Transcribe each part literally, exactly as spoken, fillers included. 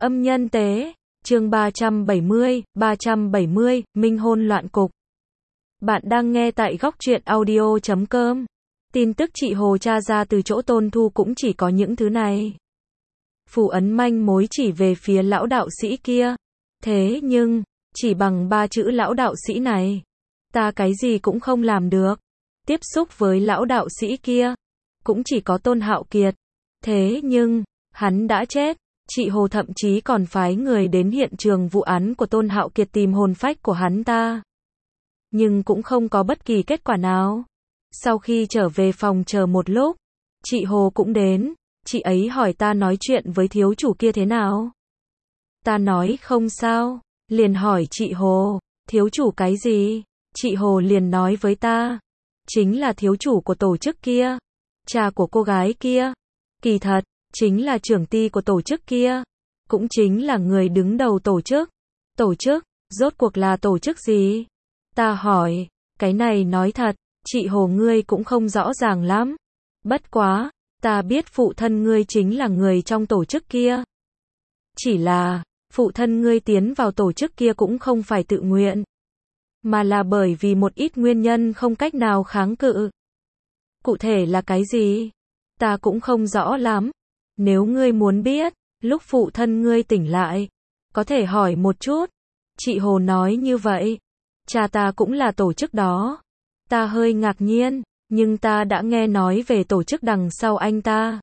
Âm nhân tế, chương ba trăm bảy mươi, ba trăm bảy mươi, minh hôn loạn cục. Bạn đang nghe tại góc truyện audio chấm com. Tin tức chị Hồ tra ra từ chỗ Tôn Thu cũng chỉ có những thứ này. Phù ấn manh mối chỉ về phía lão đạo sĩ kia. Thế nhưng, chỉ bằng ba chữ lão đạo sĩ này, ta cái gì cũng không làm được. Tiếp xúc với lão đạo sĩ kia, cũng chỉ có Tôn Hạo Kiệt. Thế nhưng, hắn đã chết. Chị Hồ thậm chí còn phái người đến hiện trường vụ án của Tôn Hạo Kiệt tìm hồn phách của hắn ta. Nhưng cũng không có bất kỳ kết quả nào. Sau khi trở về phòng chờ một lúc, chị Hồ cũng đến. Chị ấy hỏi ta nói chuyện với thiếu chủ kia thế nào. Ta nói không sao. Liền hỏi chị Hồ, thiếu chủ cái gì? Chị Hồ liền nói với ta, chính là thiếu chủ của tổ chức kia, cha của cô gái kia. Kỳ thật, chính là trưởng ty của tổ chức kia, cũng chính là người đứng đầu tổ chức. Tổ chức, rốt cuộc là tổ chức gì? Ta hỏi, cái này nói thật, chị Hồ ngươi cũng không rõ ràng lắm. Bất quá, ta biết phụ thân ngươi chính là người trong tổ chức kia. Chỉ là, phụ thân ngươi tiến vào tổ chức kia cũng không phải tự nguyện, mà là bởi vì một ít nguyên nhân không cách nào kháng cự. Cụ thể là cái gì? Ta cũng không rõ lắm. Nếu ngươi muốn biết, lúc phụ thân ngươi tỉnh lại, có thể hỏi một chút. Chị Hồ nói như vậy. Cha ta cũng là tổ chức đó. Ta hơi ngạc nhiên, nhưng ta đã nghe nói về tổ chức đằng sau anh ta.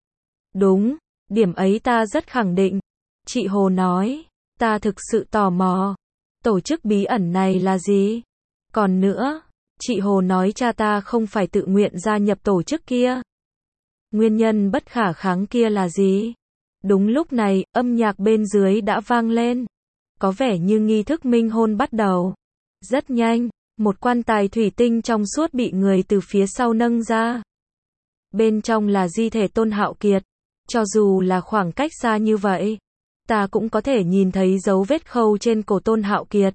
Đúng, điểm ấy ta rất khẳng định. Chị Hồ nói, ta thực sự tò mò. Tổ chức bí ẩn này là gì? Còn nữa, chị Hồ nói cha ta không phải tự nguyện gia nhập tổ chức kia. Nguyên nhân bất khả kháng kia là gì? Đúng lúc này, âm nhạc bên dưới đã vang lên. Có vẻ như nghi thức minh hôn bắt đầu. Rất nhanh, một quan tài thủy tinh trong suốt bị người từ phía sau nâng ra. Bên trong là di thể Tôn Hạo Kiệt. Cho dù là khoảng cách xa như vậy, ta cũng có thể nhìn thấy dấu vết khâu trên cổ Tôn Hạo Kiệt.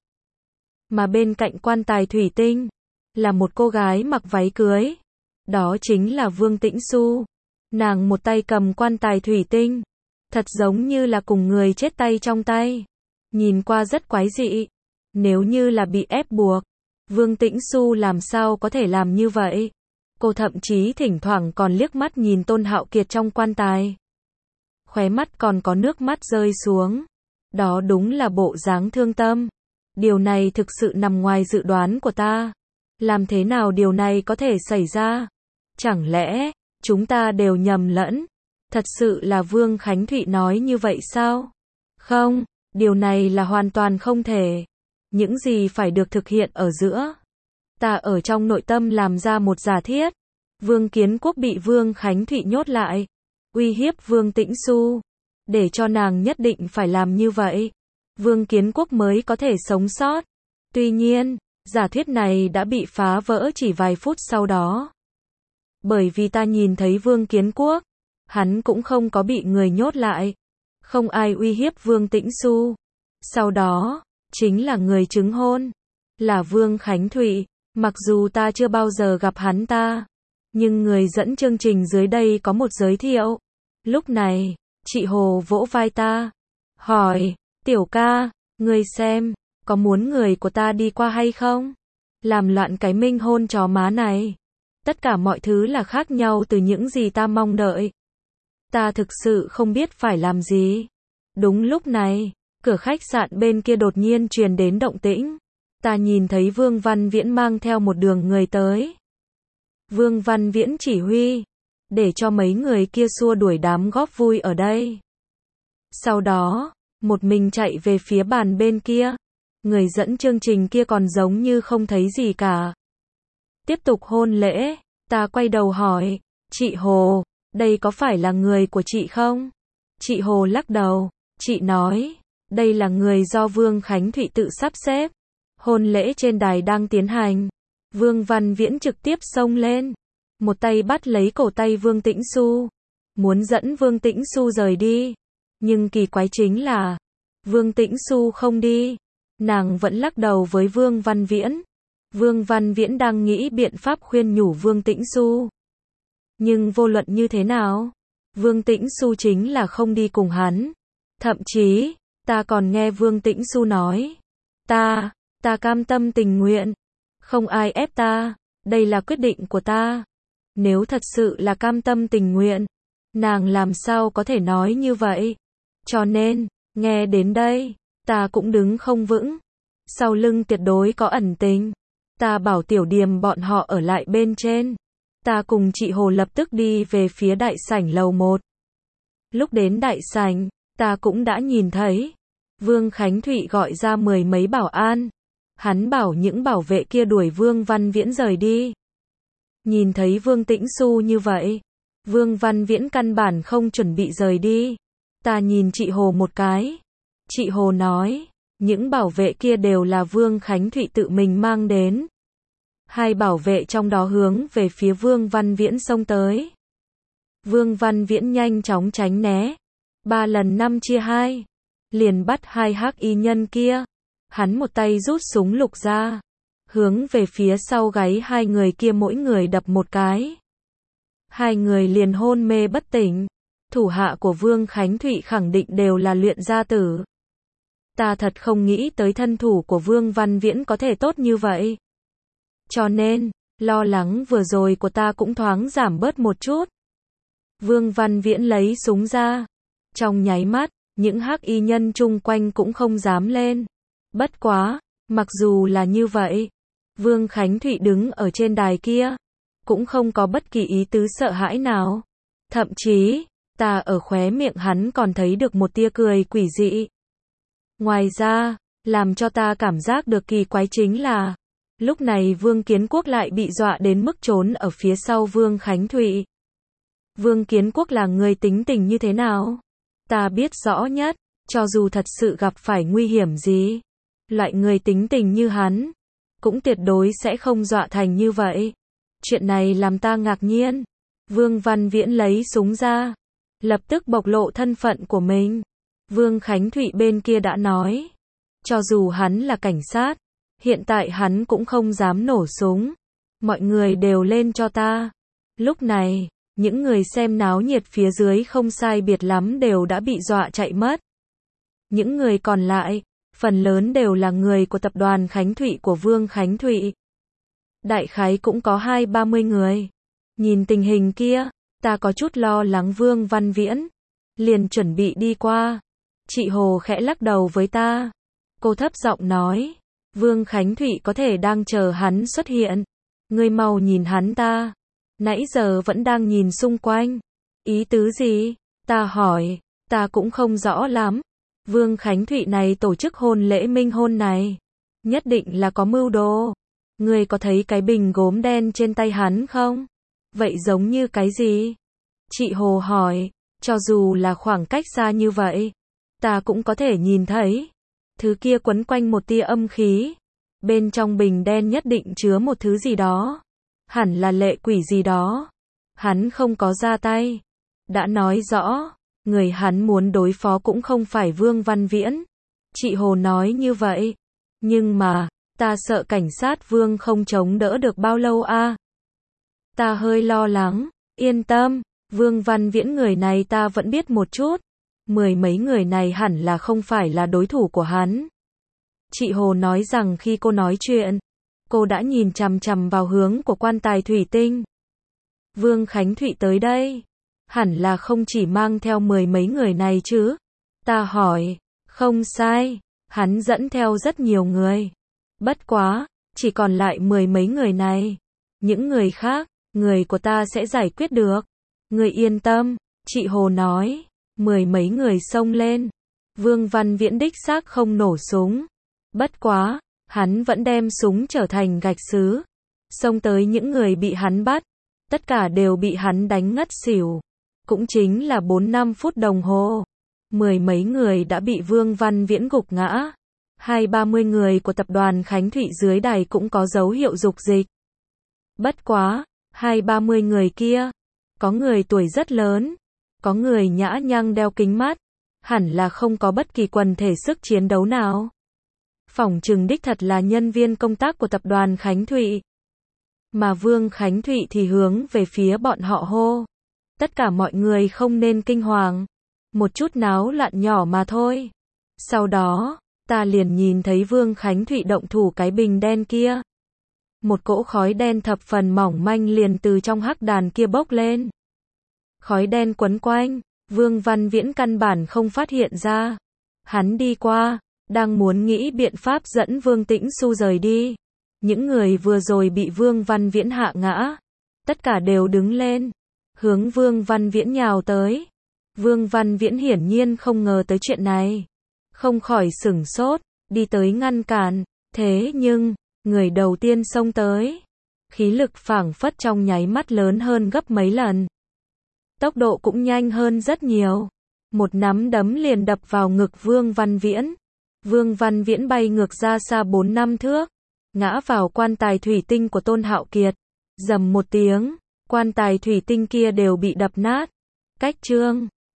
Mà bên cạnh quan tài thủy tinh, là một cô gái mặc váy cưới. Đó chính là Vương Tĩnh Xu. Nàng một tay cầm quan tài thủy tinh, thật giống như là cùng người chết tay trong tay. Nhìn qua rất quái dị. Nếu như là bị ép buộc, Vương Tĩnh Xu làm sao có thể làm như vậy? Cô thậm chí thỉnh thoảng còn liếc mắt nhìn Tôn Hạo Kiệt trong quan tài. Khóe mắt còn có nước mắt rơi xuống. Đó đúng là bộ dáng thương tâm. Điều này thực sự nằm ngoài dự đoán của ta. Làm thế nào điều này có thể xảy ra? Chẳng lẽ chúng ta đều nhầm lẫn? Thật sự là Vương Khánh Thụy nói như vậy sao? Không, điều này là hoàn toàn không thể. Những gì phải được thực hiện ở giữa. Ta ở trong nội tâm làm ra một giả thiết. Vương Kiến Quốc bị Vương Khánh Thụy nhốt lại, uy hiếp Vương Tĩnh Xu, để cho nàng nhất định phải làm như vậy, Vương Kiến Quốc mới có thể sống sót. Tuy nhiên, giả thuyết này đã bị phá vỡ chỉ vài phút sau đó. Bởi vì ta nhìn thấy Vương Kiến Quốc, hắn cũng không có bị người nhốt lại, không ai uy hiếp Vương Tĩnh Xu. Sau đó, chính là người chứng hôn, là Vương Khánh Thụy. Mặc dù ta chưa bao giờ gặp hắn ta, nhưng người dẫn chương trình dưới đây có một giới thiệu. Lúc này, chị Hồ vỗ vai ta, hỏi, tiểu ca, ngươi xem, có muốn người của ta đi qua hay không? Làm loạn cái minh hôn chó má này. Tất cả mọi thứ là khác nhau từ những gì ta mong đợi. Ta thực sự không biết phải làm gì. Đúng lúc này, cửa khách sạn bên kia đột nhiên truyền đến động tĩnh. Ta nhìn thấy Vương Văn Viễn mang theo một đường người tới. Vương Văn Viễn chỉ huy, để cho mấy người kia xua đuổi đám góp vui ở đây. Sau đó, một mình chạy về phía bàn bên kia. Người dẫn chương trình kia còn giống như không thấy gì cả. Tiếp tục hôn lễ, ta quay đầu hỏi, chị Hồ, đây có phải là người của chị không? Chị Hồ lắc đầu, chị nói, đây là người do Vương Khánh Thụy tự sắp xếp. Hôn lễ trên đài đang tiến hành. Vương Văn Viễn trực tiếp xông lên, một tay bắt lấy cổ tay Vương Tĩnh Xu, muốn dẫn Vương Tĩnh Xu rời đi. Nhưng kỳ quái chính là, Vương Tĩnh Xu không đi. Nàng vẫn lắc đầu với Vương Văn Viễn. Vương Văn Viễn đang nghĩ biện pháp khuyên nhủ Vương Tĩnh Xu. Nhưng vô luận như thế nào, Vương Tĩnh Xu chính là không đi cùng hắn. Thậm chí, ta còn nghe Vương Tĩnh Xu nói, ta, ta cam tâm tình nguyện, không ai ép ta, đây là quyết định của ta. Nếu thật sự là cam tâm tình nguyện, nàng làm sao có thể nói như vậy? Cho nên, nghe đến đây, ta cũng đứng không vững. Sau lưng tuyệt đối có ẩn tình. Ta bảo Tiểu Điềm bọn họ ở lại bên trên. Ta cùng chị Hồ lập tức đi về phía đại sảnh lầu một. Lúc đến đại sảnh, ta cũng đã nhìn thấy. Vương Khánh Thụy gọi ra mười mấy bảo an. Hắn bảo những bảo vệ kia đuổi Vương Văn Viễn rời đi. Nhìn thấy Vương Tĩnh Xu như vậy, Vương Văn Viễn căn bản không chuẩn bị rời đi. Ta nhìn chị Hồ một cái. Chị Hồ nói, những bảo vệ kia đều là Vương Khánh Thụy tự mình mang đến. Hai bảo vệ trong đó hướng về phía Vương Văn Viễn xông tới. Vương Văn Viễn nhanh chóng tránh né. Ba lần năm chia hai. Liền bắt hai hắc y nhân kia. Hắn một tay rút súng lục ra. Hướng về phía sau gáy hai người kia mỗi người đập một cái. Hai người liền hôn mê bất tỉnh. Thủ hạ của Vương Khánh Thụy khẳng định đều là luyện gia tử. Ta thật không nghĩ tới thân thủ của Vương Văn Viễn có thể tốt như vậy. Cho nên, lo lắng vừa rồi của ta cũng thoáng giảm bớt một chút. Vương Văn Viễn lấy súng ra. Trong nháy mắt, những hắc y nhân chung quanh cũng không dám lên. Bất quá, mặc dù là như vậy, Vương Khánh Thụy đứng ở trên đài kia, cũng không có bất kỳ ý tứ sợ hãi nào. Thậm chí, ta ở khóe miệng hắn còn thấy được một tia cười quỷ dị. Ngoài ra, làm cho ta cảm giác được kỳ quái chính là, lúc này Vương Kiến Quốc lại bị dọa đến mức trốn ở phía sau Vương Khánh Thụy. Vương Kiến Quốc là người tính tình như thế nào? Ta biết rõ nhất, cho dù thật sự gặp phải nguy hiểm gì, loại người tính tình như hắn, cũng tuyệt đối sẽ không dọa thành như vậy. Chuyện này làm ta ngạc nhiên. Vương Văn Viễn lấy súng ra, lập tức bộc lộ thân phận của mình. Vương Khánh Thụy bên kia đã nói, cho dù hắn là cảnh sát, hiện tại hắn cũng không dám nổ súng. Mọi người đều lên cho ta. Lúc này, những người xem náo nhiệt phía dưới không sai biệt lắm đều đã bị dọa chạy mất. Những người còn lại, phần lớn đều là người của tập đoàn Khánh Thụy của Vương Khánh Thụy. Đại khái cũng có hai ba mươi người. Nhìn tình hình kia, ta có chút lo lắng Vương Văn Viễn. Liền chuẩn bị đi qua. Chị Hồ khẽ lắc đầu với ta. Cô thấp giọng nói, Vương Khánh Thụy có thể đang chờ hắn xuất hiện. Ngươi mau nhìn hắn ta. Nãy giờ vẫn đang nhìn xung quanh. Ý tứ gì? Ta hỏi, ta cũng không rõ lắm. Vương Khánh Thụy này tổ chức hôn lễ minh hôn này, nhất định là có mưu đồ. Ngươi có thấy cái bình gốm đen trên tay hắn không? Vậy giống như cái gì? Chị Hồ hỏi, cho dù là khoảng cách xa như vậy, ta cũng có thể nhìn thấy. Thứ kia quấn quanh một tia âm khí. Bên trong bình đen nhất định chứa một thứ gì đó. Hẳn là lệ quỷ gì đó. Hắn không có ra tay. Đã nói rõ, người hắn muốn đối phó cũng không phải Vương Văn Viễn. Chị Hồ nói như vậy. Nhưng mà, ta sợ cảnh sát Vương không chống đỡ được bao lâu a. À? Ta hơi lo lắng. Yên tâm, Vương Văn Viễn người này ta vẫn biết một chút. Mười mấy người này hẳn là không phải là đối thủ của hắn. Chị Hồ nói rằng khi cô nói chuyện, cô đã nhìn chằm chằm vào hướng của quan tài thủy tinh. Vương Khánh Thụy tới đây, hẳn là không chỉ mang theo mười mấy người này chứ. Ta hỏi, không sai, hắn dẫn theo rất nhiều người. Bất quá, chỉ còn lại mười mấy người này. Những người khác, người của ta sẽ giải quyết được. Người yên tâm, chị Hồ nói. Mười mấy người xông lên. Vương Văn Viễn đích xác không nổ súng. Bất quá, hắn vẫn đem súng trở thành gạch sứ. Xông tới những người bị hắn bắt. Tất cả đều bị hắn đánh ngất xỉu. Cũng chính là bốn năm phút đồng hồ. Mười mấy người đã bị Vương Văn Viễn gục ngã. Hai ba mươi người của tập đoàn Khánh Thụy dưới đài cũng có dấu hiệu dục dịch. Bất quá, hai ba mươi người kia. Có người tuổi rất lớn. Có người nhã nhăng đeo kính mắt. Hẳn là không có bất kỳ quần thể sức chiến đấu nào. Phỏng chừng đích thật là nhân viên công tác của tập đoàn Khánh Thụy. Mà Vương Khánh Thụy thì hướng về phía bọn họ hô. Tất cả mọi người không nên kinh hoàng. một chút náo loạn nhỏ mà thôi. Sau đó, ta liền nhìn thấy Vương Khánh Thụy động thủ cái bình đen kia. Một cỗ khói đen thập phần mỏng manh liền từ trong hắc đàn kia bốc lên. Khói đen quấn quanh, Vương Văn Viễn căn bản không phát hiện ra. Hắn đi qua, đang muốn nghĩ biện pháp dẫn Vương Tĩnh Xu rời đi. Những người vừa rồi bị Vương Văn Viễn hạ ngã, tất cả đều đứng lên, hướng Vương Văn Viễn nhào tới. Vương Văn Viễn hiển nhiên không ngờ tới chuyện này, không khỏi sửng sốt, đi tới ngăn cản, thế nhưng, người đầu tiên xông tới, khí lực phảng phất trong nháy mắt lớn hơn gấp mấy lần. Tốc độ cũng nhanh hơn rất nhiều. Một nắm đấm liền đập vào ngực Vương Văn Viễn. Vương Văn Viễn bay ngược ra xa bốn năm thước, ngã vào quan tài thủy tinh của Tôn Hạo Kiệt. Rầm một tiếng, quan tài thủy tinh kia đều bị đập nát. Cách chương